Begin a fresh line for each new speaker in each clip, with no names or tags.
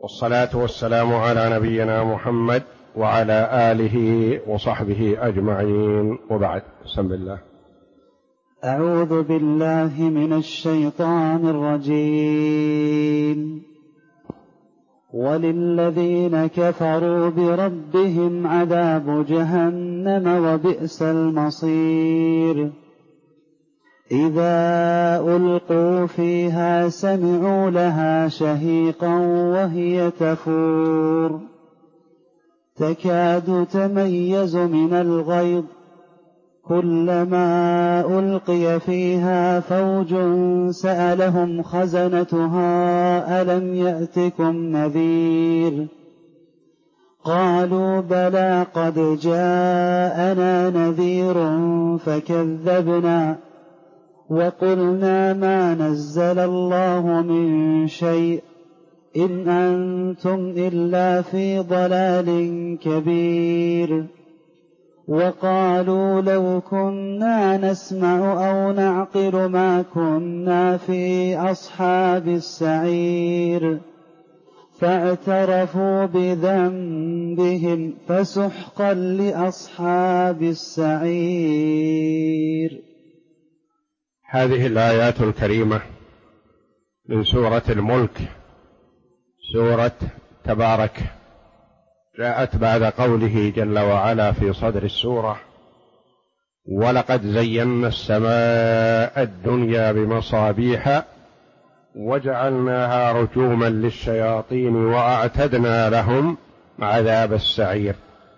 والصلاة والسلام على نبينا محمد وعلى آله وصحبه أجمعين، وبعد. بسم الله.
أعوذ بالله من الشيطان الرجيم. وللذين كفروا بربهم عذاب جهنم وبئس المصير. إذا ألقوا فيها سمعوا لها شهيقا وهي تفور تكاد تميز من الغيظ كلما ألقي فيها فوج سألهم خزنتها ألم يأتكم نذير قالوا بلى قد جاءنا نذير فكذبنا وقلنا ما نزل الله من شيء إن أنتم إلا في ضلال كبير. وقالوا لو كنا نسمع أو نعقل ما كنا في أصحاب السعير فاعترفوا بذنبهم فسحقا لأصحاب السعير.
هذه الآيات الكريمة من سورة الملك، سورة تبارك، جاءت بعد قوله جل وعلا في صدر السورة: ولقد زينا السماء الدنيا بمصابيح وجعلناها رجوما للشياطين وأعتدنا لهم عذاب السعير.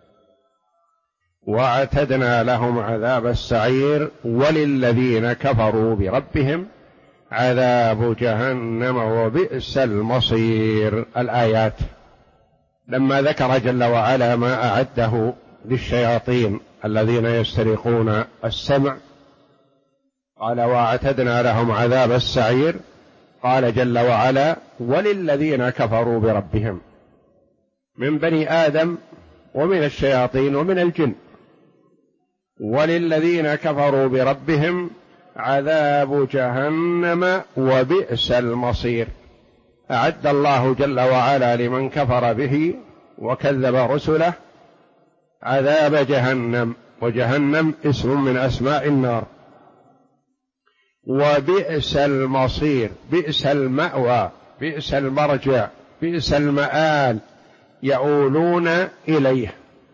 وأعتدنا لهم عذاب السعير وللذين كفروا بربهم عذاب جهنم وبئس المصير. الآيات لما ذكر جل وعلا ما أعده للشياطين الذين يسترقون السمع قال: وأعتدنا لهم عذاب السعير. قال جل وعلا: وللذين كفروا بربهم، من بني آدم ومن الشياطين ومن الجن. وللذين كفروا بربهم عذاب جهنم وبئس المصير. أعد الله جل وعلا لمن كفر به وكذب رسله عذاب جهنم، وجهنم اسم من أسماء النار. وبئس المصير، بئس المأوى، بئس المرجع، بئس المآل يؤولون إليه.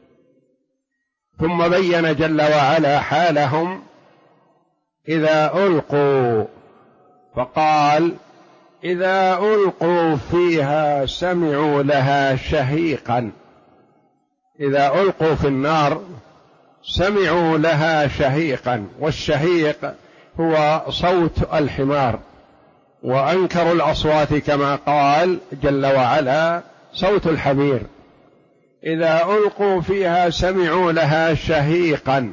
ثم بين جل وعلا حالهم إذا ألقوا، فقال: إذا ألقوا فيها سمعوا لها شهيقا. إذا ألقوا في النار سمعوا لها شهيقا، والشهيق هو صوت الحمار، وأنكر الأصوات كما قال جل وعلا صوت الحمير. إذا ألقوا فيها سمعوا لها شهيقا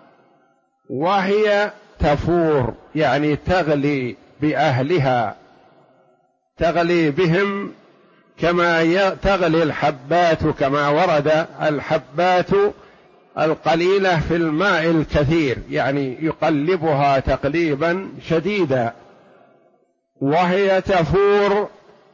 وهي تفور، يعني تغلي بأهلها، تغلي بهم كما تغلي الحبات، كما ورد الحبات القليلة في الماء الكثير، يعني يقلبها تقليبا شديدا. وهي تفور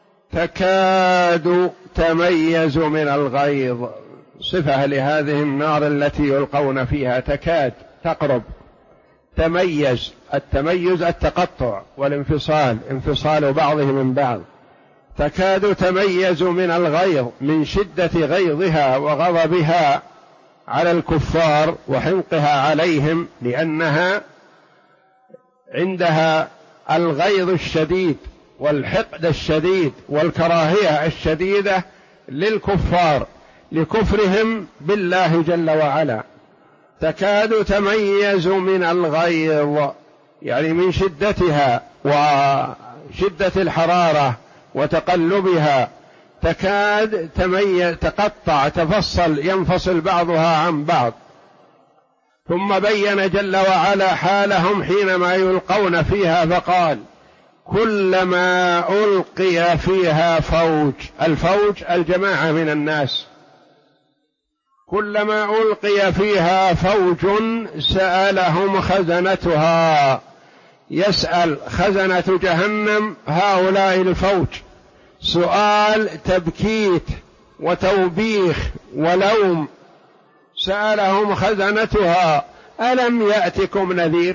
تكاد تميز من الغيظ، صفة لهذه النار التي يلقون فيها، تكاد، تقرب، تميز. التميز التقطع والانفصال، انفصال بعضه من بعض. تكاد تميز من الغيظ، من شدة غيظها وغضبها على الكفار وحنقها عليهم، لأنها عندها الغيظ الشديد والحقد الشديد والكراهية الشديدة للكفار لكفرهم بالله جل وعلا. تكاد تميز من الغيظ، يعني من شدتها وشدة الحرارة وتقلبها، تكاد تميز، تقطع، تفصل، ينفصل بعضها عن بعض. ثم بين جل وعلا حالهم حينما يلقون فيها فقال: كلما ألقي فيها فوج، الفوج الجماعة من الناس، كلما ألقي فيها فوج سألهم خزنتها، يسأل خزنة جهنم هؤلاء الفوج، سؤال تبكيت وتوبيخ ولوم، سألهم خزنتها ألم يأتكم نذير؟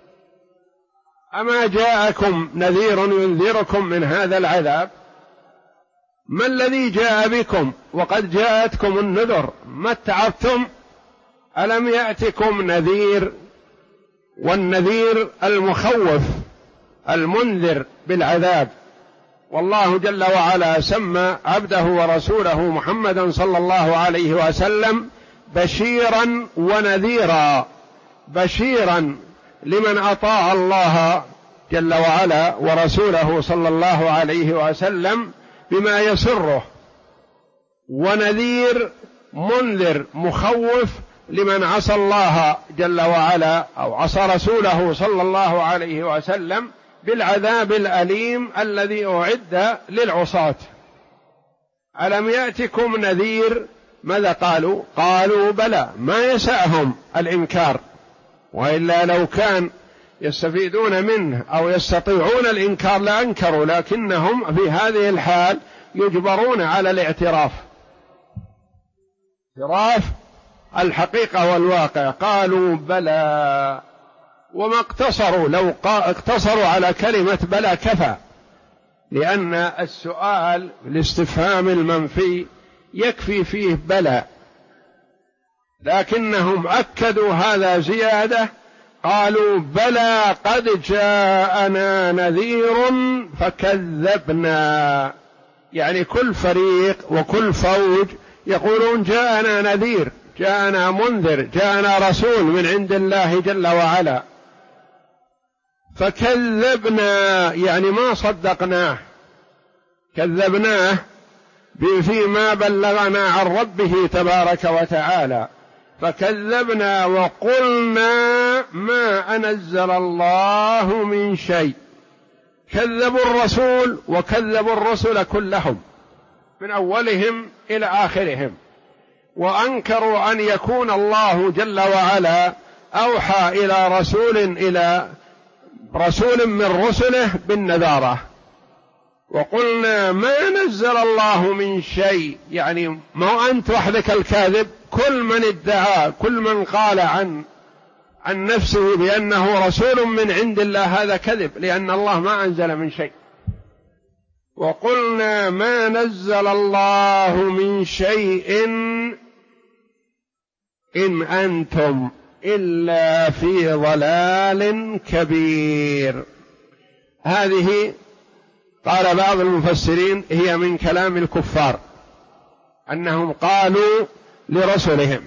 أما جاءكم نذير ينذركم من هذا العذاب؟ ما الذي جاء بكم وقد جاءتكم النذر؟ ما اتعظتم؟ ألم يأتكم نذير؟ والنذير المخوف المنذر بالعذاب. والله جل وعلا سمى عبده ورسوله محمدا صلى الله عليه وسلم بشيرا ونذيرا، بشيرا لمن أطاع الله جل وعلا ورسوله صلى الله عليه وسلم بما يسره، ونذير منذر مخوف لمن عصى الله جل وعلا أو عصى رسوله صلى الله عليه وسلم بالعذاب الأليم الذي أعد للعصاة. ألم يأتكم نذير؟ ماذا قالوا؟ قالوا بلى، ما يسعهم الإنكار، وإلا لو كان يستفيدون منه أو يستطيعون الإنكار لأنكروا، لكنهم في هذه الحال يجبرون على الاعتراف، اعتراف الحقيقة والواقع. قالوا بلى، وما اقتصروا، لو اقتصروا على كلمة بلى كفى، لأن السؤال الاستفهام المنفي يكفي فيه بلى، لكنهم أكدوا هذا زيادة، قالوا بلى قد جاءنا نذير فكذبنا. يعني كل فريق وكل فوج يقولون جاءنا نذير، جاءنا منذر، جاءنا رسول من عند الله جل وعلا، فكذبنا يعني ما صدقناه، كذبناه فيما بلغنا عن ربه تبارك وتعالى، فكذبنا وقلنا ما أنزل الله من شيء. كذبوا الرسول وكذبوا الرسل كلهم من أولهم إلى آخرهم، وأنكروا أن يكون الله جل وعلا أوحى إلى رسول من رسله بالنذارة. وقلنا ما نزل الله من شيء، يعني ما أنت وحدك الكاذب، كل من ادعى، كل من قال عن نفسه بأنه رسول من عند الله هذا كذب، لأن الله ما أنزل من شيء. وقلنا ما نزل الله من شيء إن أنتم إلا في ضلال كبير. هذه قال بعض المفسرين هي من كلام الكفار، أنهم قالوا لرسلهم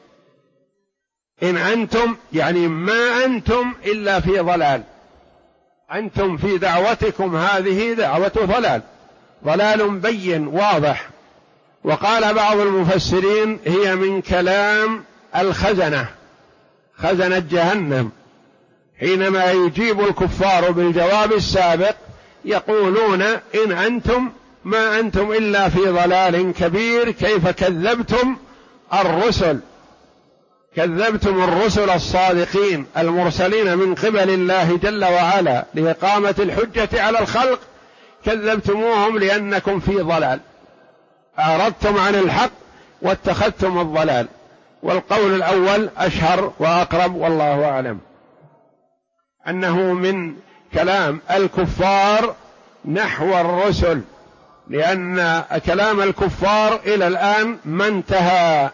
إن أنتم، يعني ما أنتم إلا في ضلال، أنتم في دعوتكم هذه دعوة ضلال، ضلال بين واضح. وقال بعض المفسرين هي من كلام الخزنة، خزنة جهنم، حينما يجيب الكفار بالجواب السابق يقولون إن أنتم ما أنتم إلا في ضلال كبير، كيف كذبتم الرسل، كذبتم الرسل الصادقين المرسلين من قبل الله جل وعلا لإقامة الحجة على الخلق، كذبتموهم لأنكم في ضلال، أعرضتم عن الحق واتخذتم الضلال. والقول الأول أشهر وأقرب، والله أعلم، أنه من كلام الكفار نحو الرسل، لأن كلام الكفار إلى الآن ما انتهى.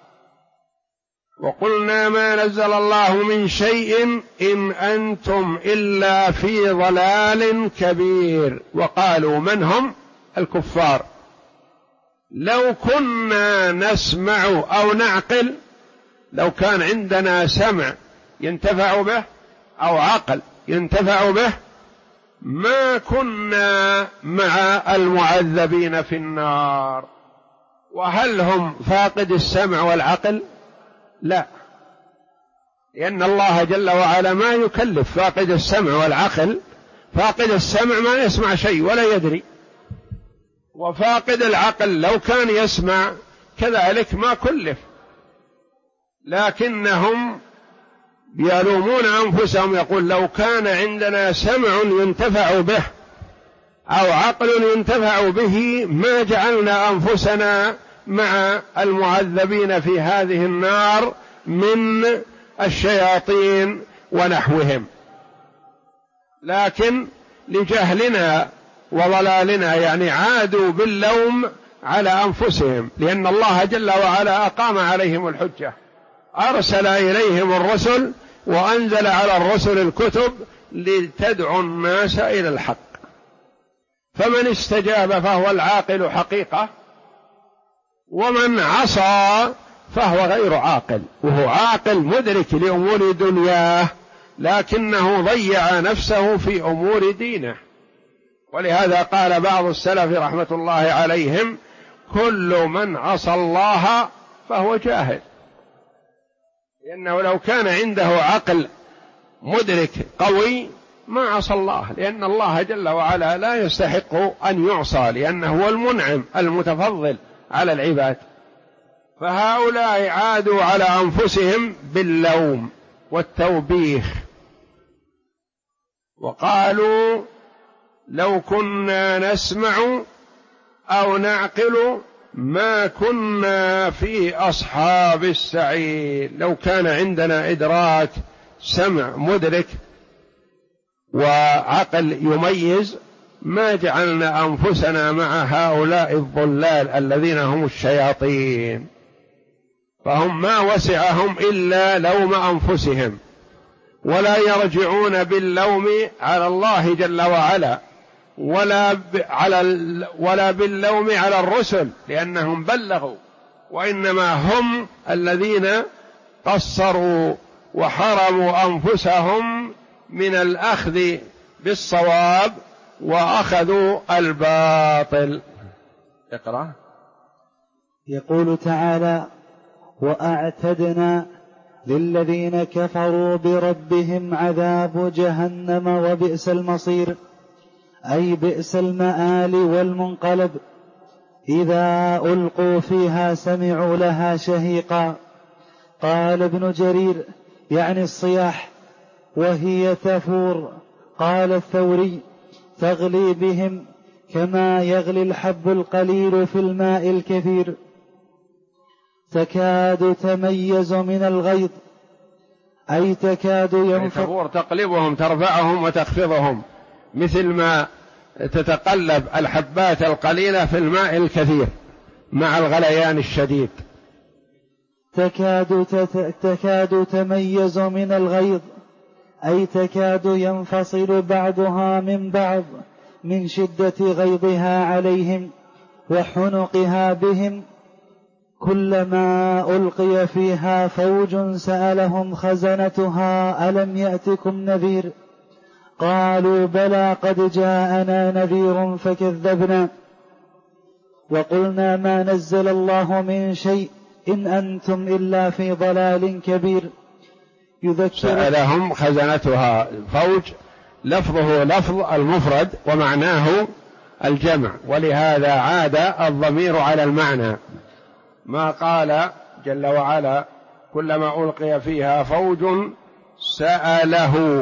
وقلنا ما نزل الله من شيء إن أنتم إلا في ضلال كبير. وقالوا من هم؟ الكفار، لو كنا نسمع أو نعقل، لو كان عندنا سمع ينتفع به أو عقل ينتفع به ما كنا مع المعذبين في النار. وهل هم فاقد السمع والعقل؟ لا، لأن الله جل وعلا ما يكلف فاقد السمع والعقل. فاقد السمع ما يسمع شيء ولا يدري، وفاقد العقل لو كان يسمع كذلك ما كلف، لكنهم يلومون أنفسهم، يقول لو كان عندنا سمع ينتفع به أو عقل ينتفع به ما جعلنا أنفسنا مع المعذبين في هذه النار من الشياطين ونحوهم، لكن لجهلنا وضلالنا يعني عادوا باللوم على أنفسهم، لأن الله جل وعلا أقام عليهم الحجة، أرسل إليهم الرسل وأنزل على الرسل الكتب لتدعو الناس إلى الحق، فمن استجاب فهو العاقل حقيقة، ومن عصى فهو غير عاقل، وهو عاقل مدرك لأمور دنياه لكنه ضيع نفسه في أمور دينه. ولهذا قال بعض السلف رحمة الله عليهم: كل من عصى الله فهو جاهل، لأنه لو كان عنده عقل مدرك قوي ما عصى الله، لأن الله جل وعلا لا يستحق أن يعصى، لأنه هو المنعم المتفضل على العباد. فهؤلاء عادوا على أنفسهم باللوم والتوبيخ، وقالوا: لو كنا نسمع أو نعقل ما كنا في أصحاب السعير. لو كان عندنا إدراك، سمع مدرك وعقل يميز، ما جعلنا أنفسنا مع هؤلاء الضلال الذين هم الشياطين، فهم ما وسعهم إلا لوم أنفسهم، ولا يرجعون باللوم على الله جل وعلا، ولا باللوم على الرسل لأنهم بلغوا، وإنما هم الذين قصروا وحرموا أنفسهم من الأخذ بالصواب وأخذوا الباطل. اقرأ.
يقول تعالى: وأعتدنا للذين كفروا بربهم عذاب جهنم وبئس المصير، أي بئس المآل والمنقلب. إذا ألقوا فيها سمعوا لها شهيقا. قال ابن جرير: يعني الصياح، وهي تفور. قال الثوري: تغلي بهم كما يغلي الحب القليل في الماء الكثير، تكاد تميز من الغيظ، أي تكاد
تفور، تقلبهم، ترفعهم وتخفضهم، مثل ما تتقلب الحبات القليلة في الماء الكثير مع الغليان الشديد.
تكاد تميز من الغيظ، أي تكاد ينفصل بعضها من بعض من شدة غيظها عليهم وحنقها بهم. كلما ألقي فيها فوج سألهم خزنتها ألم يأتكم نذير؟ قالوا بلى قد جاءنا نذير فكذبنا وقلنا ما نزل الله من شيء إن أنتم إلا في ضلال كبير.
سألهم خزنتها، فوج لفظه لفظ المفرد ومعناه الجمع، ولهذا عاد الضمير على المعنى، ما قال جل وعلا كلما ألقي فيها فوج سأله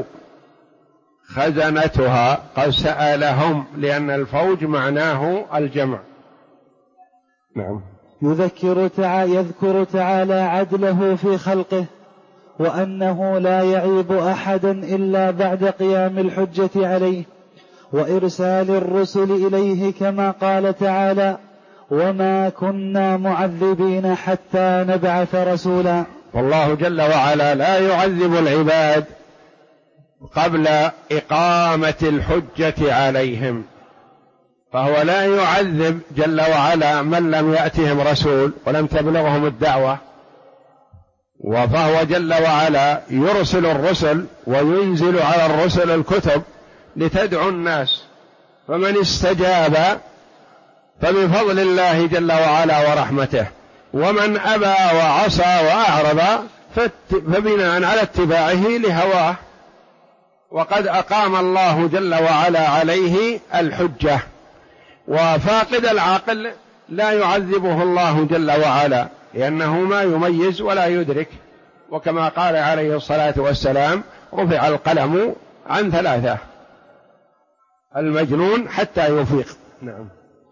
خزنتها، قد سألهم، لأن الفوج معناه الجمع. نعم.
يذكر تعالى عدله في خلقه، وأنه لا يعيب أحدا إلا بعد قيام الحجة عليه وإرسال الرسل إليه، كما قال تعالى: وما كنا معذبين حتى نبعث رسولا.
والله جل وعلا لا يعذب العباد قبل إقامة الحجة عليهم، فهو لا يعذب جل وعلا من لم يأتهم رسول ولم تبلغهم الدعوة، فهو جل وعلا يرسل الرسل وينزل على الرسل الكتب لتدعو الناس، فمن استجاب فبفضل الله جل وعلا ورحمته، ومن أبى وعصى وأعرض فبناء على اتباعه لهواه، وقد أقام الله جل وعلا عليه الحجة. وفاقد العقل لا يعذبه الله جل وعلا، لأنه ما يميز ولا يدرك، وكما قال عليه الصلاة والسلام: رفع القلم عن 3: المجنون حتى يفيق. نعم.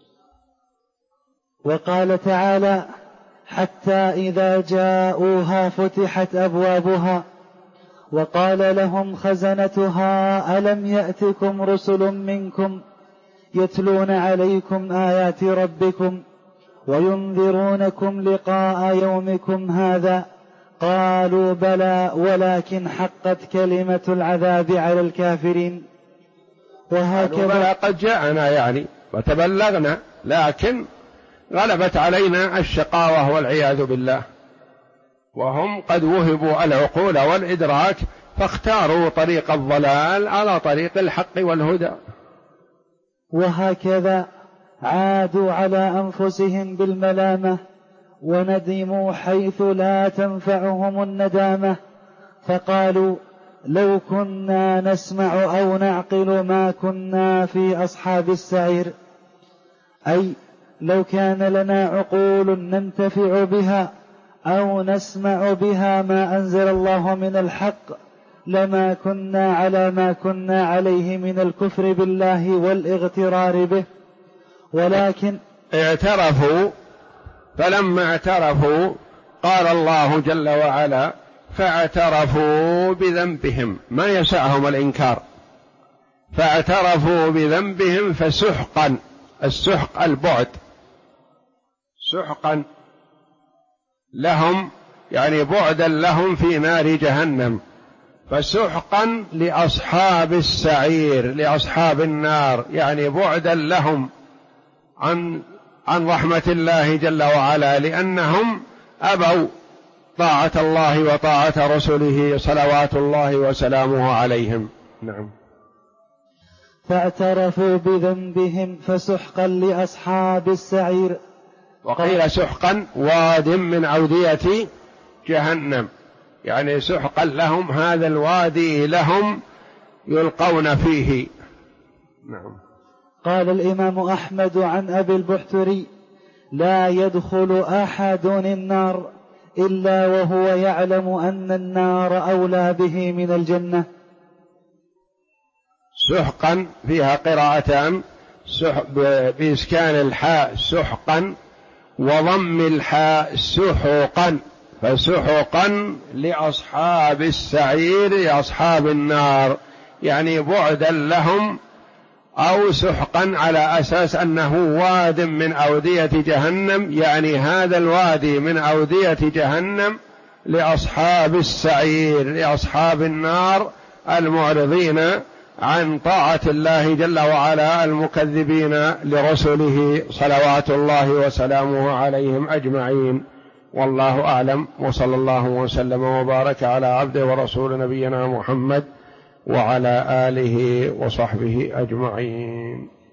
وقال تعالى: حتى إذا جاءوها فتحت أبوابها وقال لهم خزنتها ألم يأتكم رسل منكم يتلون عليكم آيات ربكم وينذرونكم لقاء يومكم هذا قالوا بلى ولكن حقت كلمة العذاب على الكافرين.
وهكذا قد جاءنا يعني وتبلغنا، لكن غلبت علينا الشقاوة والعياذ بالله، وهم قد وهبوا العقول والإدراك فاختاروا طريق الضلال على طريق الحق والهدى.
وهكذا عادوا على أنفسهم بالملامة وندموا حيث لا تنفعهم الندامة، فقالوا: لو كنا نسمع أو نعقل ما كنا في أصحاب السعير، أي لو كان لنا عقول ننتفع بها أو نسمع بها ما أنزل الله من الحق لما كنا على ما كنا عليه من الكفر بالله والاغترار به. ولكن
اعترفوا، فلما اعترفوا قال الله جل وعلا: فاعترفوا بذنبهم، ما يسعهم الإنكار، فاعترفوا بذنبهم فسحقا، السحق البعد، سحقا لهم يعني بعدا لهم في نار جهنم، فسحقا لأصحاب السعير، لأصحاب النار، يعني بعدا لهم عن رحمة الله جل وعلا، لأنهم أبوا طاعة الله وطاعة رسله صلوات الله وسلامه عليهم. نعم.
فاعترفوا بذنبهم فسحقا لأصحاب السعير.
وقيل سحقا واد من أودية جهنم، يعني سحقا لهم، هذا الوادي لهم يلقون فيه. نعم.
قال الإمام أحمد عن أبي البحتري: لا يدخل أحد النار إلا وهو يعلم أن النار أولى به من الجنة.
سحقا فيها قراءتان، بإسكان الحاء سحقا وضم الحاء سحقا، فسحقا لأصحاب السعير لأصحاب النار، يعني بعدا لهم، أو سحقا على أساس أنه واد من أودية جهنم، يعني هذا الوادي من أودية جهنم لأصحاب السعير لأصحاب النار المعرضين عن طاعة الله جل وعلا المكذبين لرسله صلوات الله وسلامه عليهم أجمعين. والله أعلم، وصلى الله وسلم وبارك على عبده ورسول نبينا محمد وعلى آله وصحبه أجمعين.